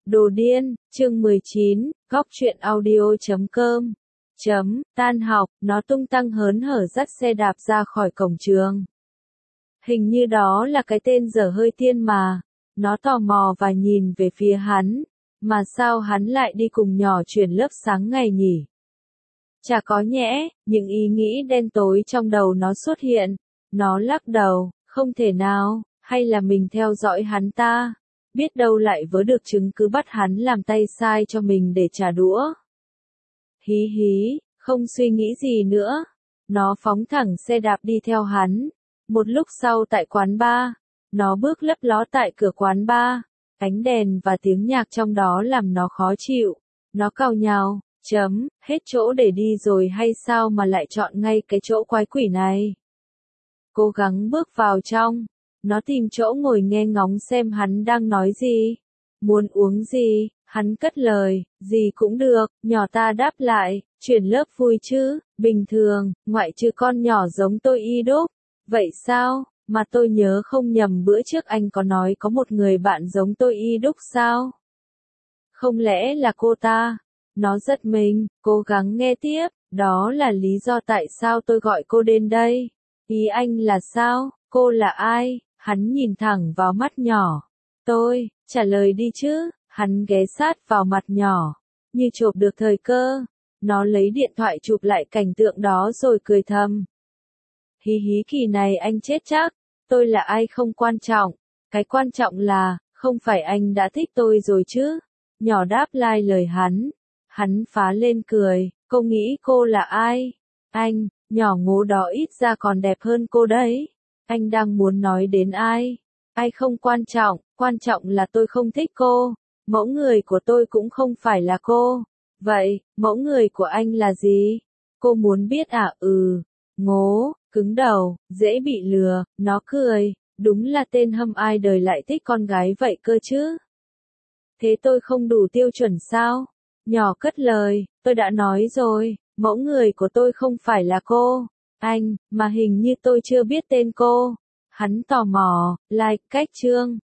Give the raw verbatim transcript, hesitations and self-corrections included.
Đồ điên, chương mười chín, góc truyện audio chấm com. Chấm, tan học, nó tung tăng hớn hở dắt xe đạp ra khỏi cổng trường. Hình như đó là cái tên dở hơi tiên mà. Nó tò mò và nhìn về phía hắn. Mà sao hắn lại đi cùng nhỏ chuyển lớp sáng ngày nhỉ? Chả có nhẽ, những ý nghĩ đen tối trong đầu nó xuất hiện. Nó lắc đầu, không thể nào, hay là mình theo dõi hắn ta? Biết đâu lại vớ được chứng cứ bắt hắn làm tay sai cho mình để trả đũa. Hí hí, không suy nghĩ gì nữa. Nó phóng thẳng xe đạp đi theo hắn. Một lúc sau tại quán bar, nó bước lấp ló tại cửa quán bar. Ánh đèn và tiếng nhạc trong đó làm nó khó chịu. Nó càu nhàu, chấm, hết chỗ để đi rồi hay sao mà lại chọn ngay cái chỗ quái quỷ này. Cố gắng bước vào trong. Nó tìm chỗ ngồi nghe ngóng xem hắn đang nói gì. Muốn uống gì, hắn cất lời, gì cũng được, nhỏ ta đáp lại, chuyển lớp vui chứ, bình thường, ngoại trừ con nhỏ giống tôi y đúc. Vậy sao, mà tôi nhớ không nhầm bữa trước anh có nói có một người bạn giống tôi y đúc sao? Không lẽ là cô ta? Nó giật mình, cố gắng nghe tiếp, đó là lý do tại sao tôi gọi cô đến đây. Ý anh là sao, cô là ai? Hắn nhìn thẳng vào mắt nhỏ. Tôi, trả lời đi chứ, hắn ghé sát vào mặt nhỏ. Như chộp được thời cơ. Nó lấy điện thoại chụp lại cảnh tượng đó rồi cười thầm. Hí hí kỳ này anh chết chắc. Tôi là ai không quan trọng. Cái quan trọng là, không phải anh đã thích tôi rồi chứ. Nhỏ đáp lại lời hắn. Hắn phá lên cười, cô nghĩ cô là ai? Anh, nhỏ ngố đó ít ra còn đẹp hơn cô đấy. Anh đang muốn nói đến ai? Ai không quan trọng, quan trọng là tôi không thích cô. Mẫu người của tôi cũng không phải là cô. Vậy, mẫu người của anh là gì? Cô muốn biết à? Ừ. Ngố, cứng đầu, dễ bị lừa, nó cười. Đúng là tên hâm ai đời lại thích con gái vậy cơ chứ. Thế tôi không đủ tiêu chuẩn sao? Nhỏ cất lời, tôi đã nói rồi, mẫu người của tôi không phải là cô. Anh, mà hình như tôi chưa biết tên cô. Hắn tò mò, like, cách chương.